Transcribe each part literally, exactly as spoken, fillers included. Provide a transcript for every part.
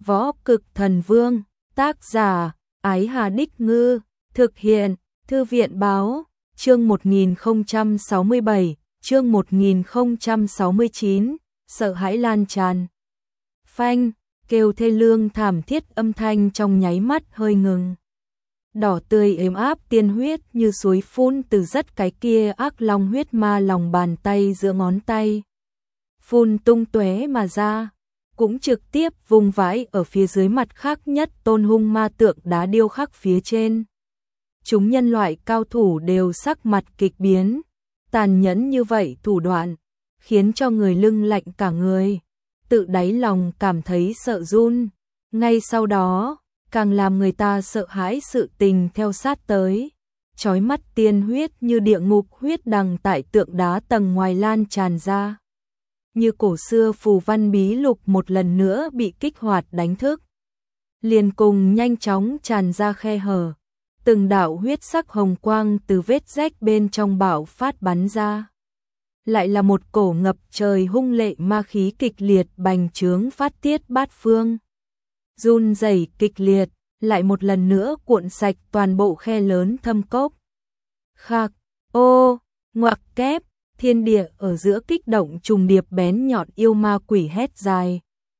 Võ Cực Thần Vương, tác giả, Ái Hà Đích Ngư, thực hiện, Thư viện Báo, chương một nghìn không trăm sáu mươi bảy, chương một nghìn không trăm sáu mươi chín, sợ hãi lan tràn. Phanh, kêu thê lương thảm thiết âm thanh trong nháy mắt hơi ngừng. Đỏ tươi êm áp tiên huyết như suối phun từ rất cái kia ác long huyết ma lòng bàn tay giữa ngón tay. Phun tung tóe mà ra, cũng trực tiếp vùng vãi ở phía dưới mặt khác nhất tôn hung ma tượng đá điêu khắc phía trên. Chúng nhân loại cao thủ đều sắc mặt kịch biến, tàn nhẫn như vậy thủ đoạn, khiến cho người lưng lạnh cả người, tự đáy lòng cảm thấy sợ run. Ngay sau đó, càng làm người ta sợ hãi sự tình theo sát tới. Chói mắt tiên huyết như địa ngục huyết đằng tại tượng đá tầng ngoài lan tràn ra. Như cổ xưa phù văn bí lục một lần nữa bị kích hoạt đánh thức. Liền cùng nhanh chóng tràn ra khe hở. Từng đạo huyết sắc hồng quang từ vết rách bên trong bạo phát bắn ra. Lại là một cổ ngập trời hung lệ ma khí kịch liệt bành trướng phát tiết bát phương. Run rẩy kịch liệt, lại một lần nữa cuộn sạch toàn bộ khe lớn thâm cốc. Khạc, ô, ngoặc kép, thiên địa ở giữa kích động trùng điệp bén nhọn yêu ma quỷ hét dài.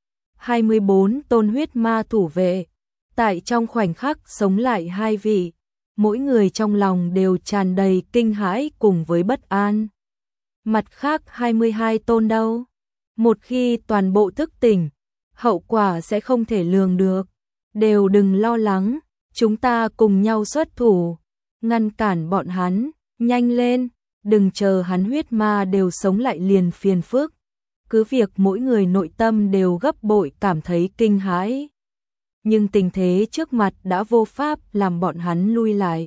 hai mươi bốn tôn huyết ma thủ vệ, tại trong khoảnh khắc sống lại hai vị, mỗi người trong lòng đều tràn đầy kinh hãi cùng với bất an. Mặt khác hai mươi hai tôn đâu? Một khi toàn bộ thức tỉnh, hậu quả sẽ không thể lường được. Đều đừng lo lắng, chúng ta cùng nhau xuất thủ, ngăn cản bọn hắn, nhanh lên, đừng chờ hắn huyết ma đều sống lại liền phiền phức. Cứ việc mỗi người nội tâm đều gấp bội cảm thấy kinh hãi. Nhưng tình thế trước mặt đã vô pháp làm bọn hắn lui lại.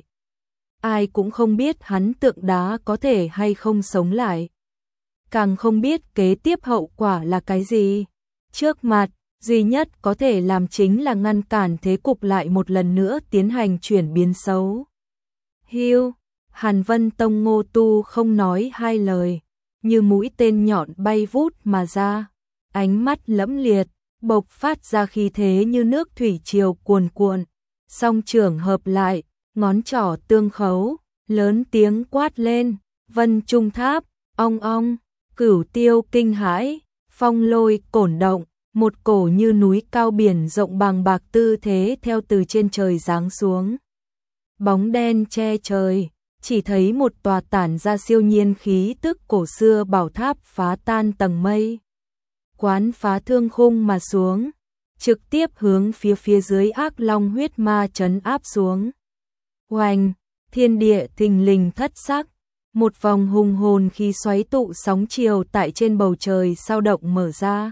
Ai cũng không biết hắn tượng đá có thể hay không sống lại. Càng không biết kế tiếp hậu quả là cái gì. Trước mặt, duy nhất có thể làm chính là ngăn cản thế cục lại một lần nữa tiến hành chuyển biến xấu. Hiu, Hàn Vân Tông Ngô Tu không nói hai lời, như mũi tên nhọn bay vút mà ra, ánh mắt lẫm liệt, bộc phát ra khí thế như nước thủy triều cuồn cuộn, song trưởng hợp lại, ngón trỏ tương khấu, lớn tiếng quát lên, Vân Trung Tháp, ong ong, cửu tiêu kinh hãi, phong lôi cổn động, một cổ như núi cao biển rộng bằng bạc tư thế theo từ trên trời giáng xuống. Bóng đen che trời, chỉ thấy một tòa tản ra siêu nhiên khí tức cổ xưa bảo tháp phá tan tầng mây. Quán phá thương khung mà xuống, trực tiếp hướng phía phía dưới ác long huyết ma trấn áp xuống. Oanh, thiên địa thình lình thất sắc, một vòng hùng hồn khí xoáy tụ sóng chiều tại trên bầu trời sao động mở ra.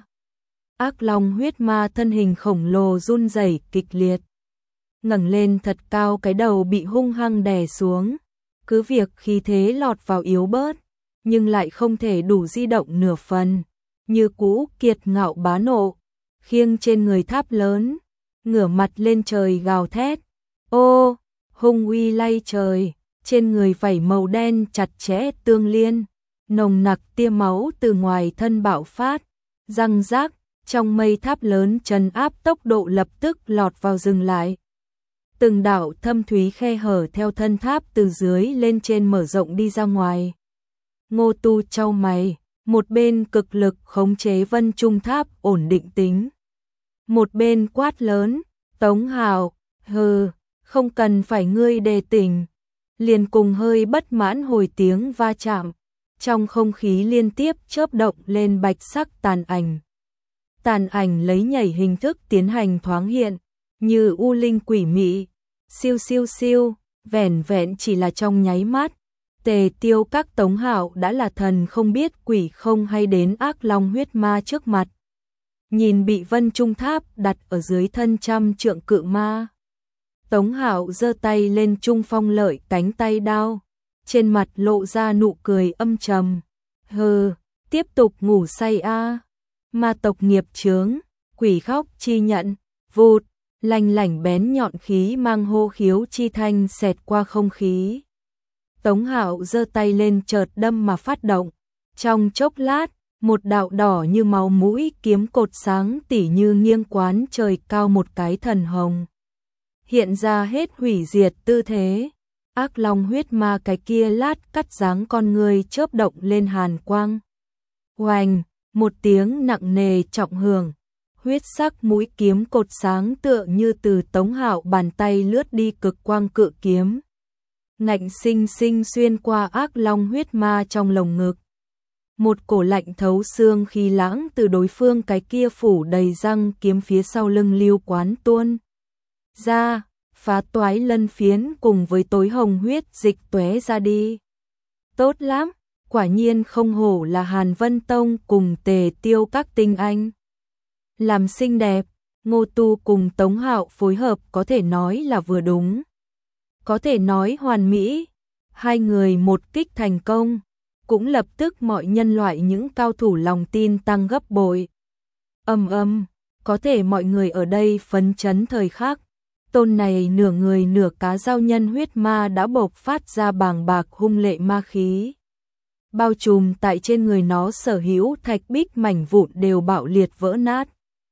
Ác long huyết ma thân hình khổng lồ run rẩy kịch liệt. Ngẩng lên thật cao cái đầu bị hung hăng đè xuống. Cứ việc khí thế lọt vào yếu bớt, nhưng lại không thể đủ di động nửa phần. Như cũ kiệt ngạo bá nộ, khiêng trên người tháp lớn, ngửa mặt lên trời gào thét. Ô, hung uy lay trời, trên người vảy màu đen chặt chẽ tương liên, nồng nặc tia máu từ ngoài thân bạo phát, răng rác, trong mây tháp lớn trấn áp tốc độ lập tức lọt vào dừng lại. Từng đạo thâm thúy khe hở theo thân tháp từ dưới lên trên mở rộng đi ra ngoài. Ngô Tu chau mày, một bên cực lực khống chế Vân Trung Tháp ổn định tính. Một bên quát lớn, Tống Hào, hừ, không cần phải ngươi đề tỉnh. Liền cùng hơi bất mãn hồi tiếng va chạm, trong không khí liên tiếp chớp động lên bạch sắc tàn ảnh. Tàn ảnh lấy nhảy hình thức tiến hành thoáng hiện, như u linh quỷ mị, siêu siêu siêu, vẻn vẹn chỉ là trong nháy mắt. Tề Tiêu Các Tống Hạo đã là thần không biết quỷ không hay đến ác long huyết ma trước mặt. Nhìn bị Vân Trung Tháp đặt ở dưới thân trăm trượng cự ma. Tống Hạo giơ tay lên trung phong lợi cánh tay đao, trên mặt lộ ra nụ cười âm trầm. Hừ, tiếp tục ngủ say a. Ma tộc nghiệp chướng, quỷ khóc chi nhận, vụt, lanh lảnh bén nhọn khí mang hô khiếu chi thanh xẹt qua không khí. Tống Hạo giơ tay lên chợt đâm mà phát động, trong chốc lát, Một đạo đỏ như máu mũi kiếm cột sáng tỉ như nghiêng quán trời cao một cái thần hồng. Hiện ra hết hủy diệt tư thế. Ác long huyết ma cái kia lát cắt dáng con người chớp động lên hàn quang. Oành, một tiếng nặng nề trọng hưởng. Huyết sắc mũi kiếm cột sáng tựa như từ Tống Hạo bàn tay lướt đi cực quang cự kiếm. Ngạnh sinh sinh xuyên qua ác long huyết ma trong lồng ngực. Một cổ lạnh thấu xương khí lãng từ đối phương cái kia phủ đầy răng kiếm phía sau lưng Lưu Quán tuôn ra, phá toái lân phiến cùng với tối hồng huyết dịch tóe ra đi. Tốt lắm, quả nhiên không hổ là Hàn Vân Tông cùng Tề Tiêu các tinh anh. Làm xinh đẹp, Ngô Tu cùng Tống Hạo phối hợp có thể nói là vừa đúng. Có thể nói hoàn mỹ, hai người một kích thành công, cũng lập tức mọi nhân loại những cao thủ lòng tin tăng gấp bội. Ầm ầm, có thể mọi người ở đây phấn chấn thời khắc, tôn này nửa người nửa cá giao nhân huyết ma đã bộc phát ra bàng bạc hung lệ ma khí. Bao trùm tại trên người nó sở hữu thạch bích mảnh vụn đều bạo liệt vỡ nát.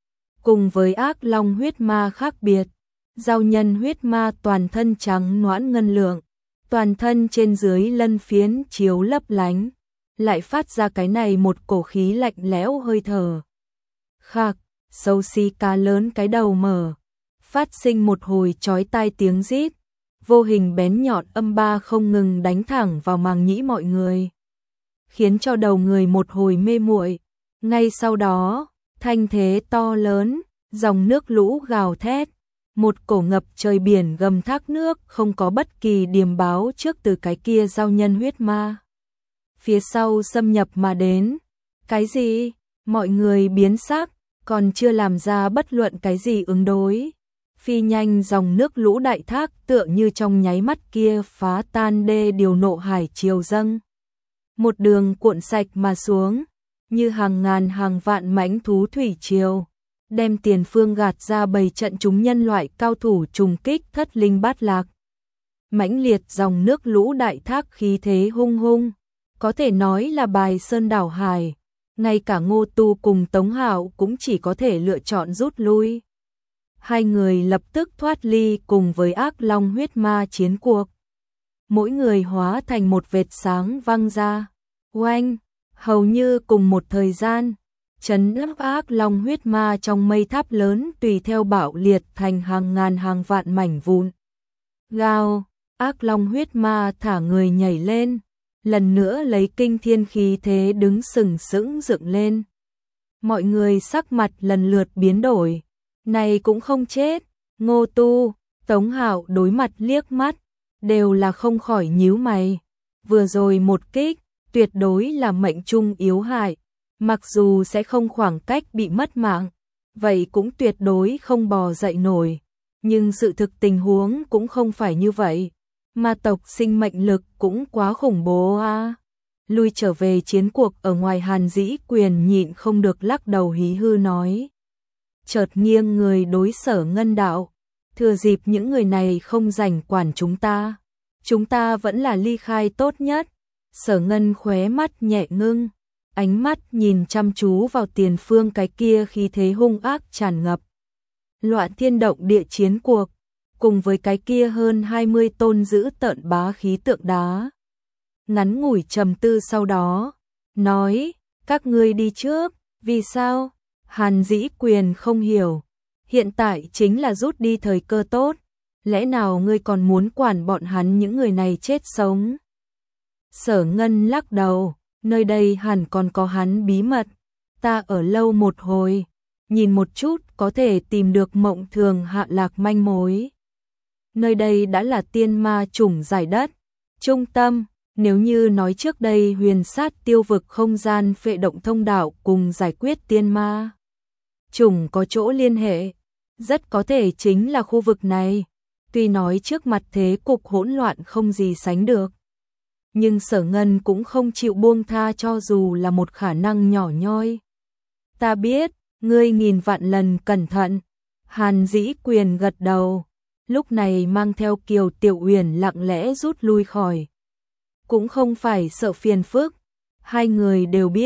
Cùng với ác long huyết ma khác biệt, giao nhân huyết ma toàn thân trắng noãn ngân lượng, toàn thân trên dưới lân phiến chiếu lấp lánh, lại phát ra cái này một cổ khí lạnh lẽo hơi thở. Khạc, xấu xí cá lớn cái đầu mở, phát sinh một hồi chói tai tiếng rít, vô hình bén nhọn âm ba không ngừng đánh thẳng vào màng nhĩ mọi người, khiến cho đầu người một hồi mê muội. Ngay sau đó, thanh thế to lớn, dòng nước lũ gào thét, một cổ ngập trời biển gầm thác nước không có bất kỳ điềm báo trước từ cái kia giao nhân huyết ma. Phía sau xâm nhập mà đến. Cái gì? Mọi người biến sắc, còn chưa làm ra bất luận cái gì ứng đối. Phi nhanh dòng nước lũ đại thác tựa như trong nháy mắt kia phá tan đê điều nộ hải triều dâng. Một đường cuộn sạch mà xuống, như hàng ngàn hàng vạn mãnh thú thủy triều, đem tiền phương gạt ra bầy trận chúng nhân loại cao thủ trùng kích thất linh bát lạc. Mãnh liệt dòng nước lũ đại thác khí thế hung hung, có thể nói là bài sơn đảo hải, ngay cả Ngô Tu cùng Tống Hạo cũng chỉ có thể lựa chọn rút lui. Hai người lập tức thoát ly cùng với ác long huyết ma chiến cuộc. Mỗi người hóa thành một vệt sáng văng ra. Oanh, hầu như cùng một thời gian, chấn áp ác long huyết ma trong mây tháp lớn tùy theo bạo liệt thành hàng ngàn hàng vạn mảnh vụn. Gào, ác long huyết ma thả người nhảy lên, lần nữa lấy kinh thiên khí thế đứng sừng sững dựng lên. Mọi người sắc mặt lần lượt biến đổi, này cũng không chết. Ngô Tu, Tống Hạo đối mặt liếc mắt, đều là không khỏi nhíu mày. Vừa rồi một kích, tuyệt đối là mệnh trung yếu hại, mặc dù sẽ không khoảng cách bị mất mạng, vậy cũng tuyệt đối không bò dậy nổi. Nhưng sự thực tình huống cũng không phải như vậy, ma tộc sinh mệnh lực cũng quá khủng bố a. À. Lui trở về chiến cuộc ở ngoài, Hàn Dĩ Quyền nhịn không được lắc đầu hí hư nói. Chợt nghiêng người đối Sở Ngân đạo, thừa dịp những người này không rảnh quản chúng ta, chúng ta vẫn là ly khai tốt nhất. Sở Ngân khóe mắt nhẹ ngưng, ánh mắt nhìn chăm chú vào tiền phương cái kia khí thế hung ác tràn ngập. Loạn thiên động địa chiến cuộc, cùng với cái kia hơn hai mươi tôn giữ tợn bá khí tượng đá. Ngắn ngủi trầm tư sau đó, nói, các ngươi đi trước. Vì sao? Hàn Dĩ Quyền không hiểu, hiện tại chính là rút đi thời cơ tốt, lẽ nào ngươi còn muốn quản bọn hắn những người này chết sống? Sở Ngân lắc đầu, nơi đây hẳn còn có hắn bí mật, ta ở lâu một hồi, nhìn một chút có thể tìm được Mộng Thường hạ lạc manh mối. Nơi đây đã là tiên ma chủng giải đất, trung tâm, nếu như nói trước đây huyền sát tiêu vực không gian phệ động thông đạo cùng giải quyết tiên ma chủng có chỗ liên hệ, rất có thể chính là khu vực này. Tuy nói trước mặt thế cục hỗn loạn không gì sánh được, nhưng Sở Ngân cũng không chịu buông tha cho dù là một khả năng nhỏ nhoi. Ta biết, ngươi nghìn vạn lần cẩn thận. Hàn Dĩ Quyền gật đầu, lúc này mang theo Kiều Tiểu Uyển lặng lẽ rút lui khỏi. Cũng không phải sợ phiền phức, hai người đều biết,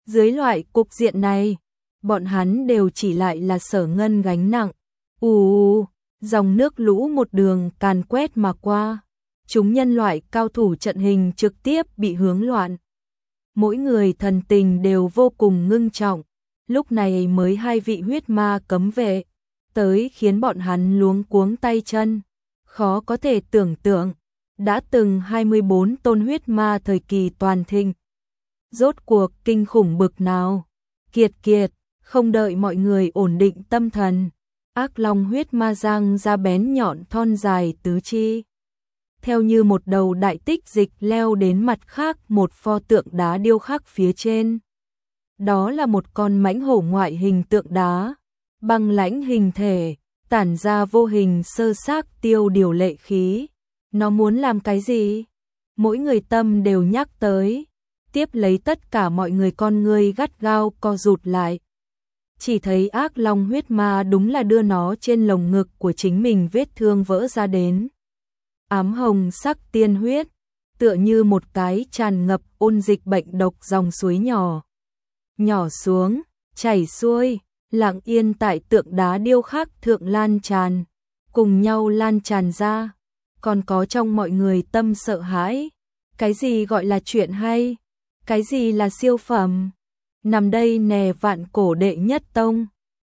Dưới loại cục diện này, bọn hắn đều chỉ lại là Sở Ngân gánh nặng. Ù, dòng nước lũ một đường càn quét mà qua. Chúng nhân loại cao thủ trận hình trực tiếp bị hướng loạn. Mỗi người thần tình đều vô cùng ngưng trọng. Lúc này mới hai vị huyết ma cấm vệ tới khiến bọn hắn luống cuống tay chân. Khó có thể tưởng tượng, đã từng hai mươi bốn tôn huyết ma thời kỳ toàn thịnh. Rốt cuộc kinh khủng bực nào. Kiệt kiệt, không đợi mọi người ổn định tâm thần. Ác long huyết ma giang ra bén nhọn thon dài tứ chi. Theo như một đầu đại tích dịch leo đến mặt khác một pho tượng đá điêu khắc phía trên. Đó là một con mãnh hổ ngoại hình tượng đá, băng lãnh hình thể, tản ra vô hình sơ xác tiêu điều lệ khí. Nó muốn làm cái gì? Mỗi người tâm đều nhắc tới. Tiếp lấy tất cả mọi người con ngươi gắt gao co rụt lại. Chỉ thấy ác long huyết ma đúng là đưa nó trên lồng ngực của chính mình vết thương vỡ ra đến. Ám hồng sắc tiên huyết, tựa như một cái tràn ngập ôn dịch bệnh độc dòng suối nhỏ. Nhỏ xuống, chảy xuôi, lặng yên tại tượng đá điêu khắc thượng lan tràn, cùng nhau lan tràn ra. Còn có trong mọi người tâm sợ hãi. Cái gì gọi là chuyện hay? Cái gì là siêu phẩm? Nằm đây nè vạn cổ đệ nhất tông.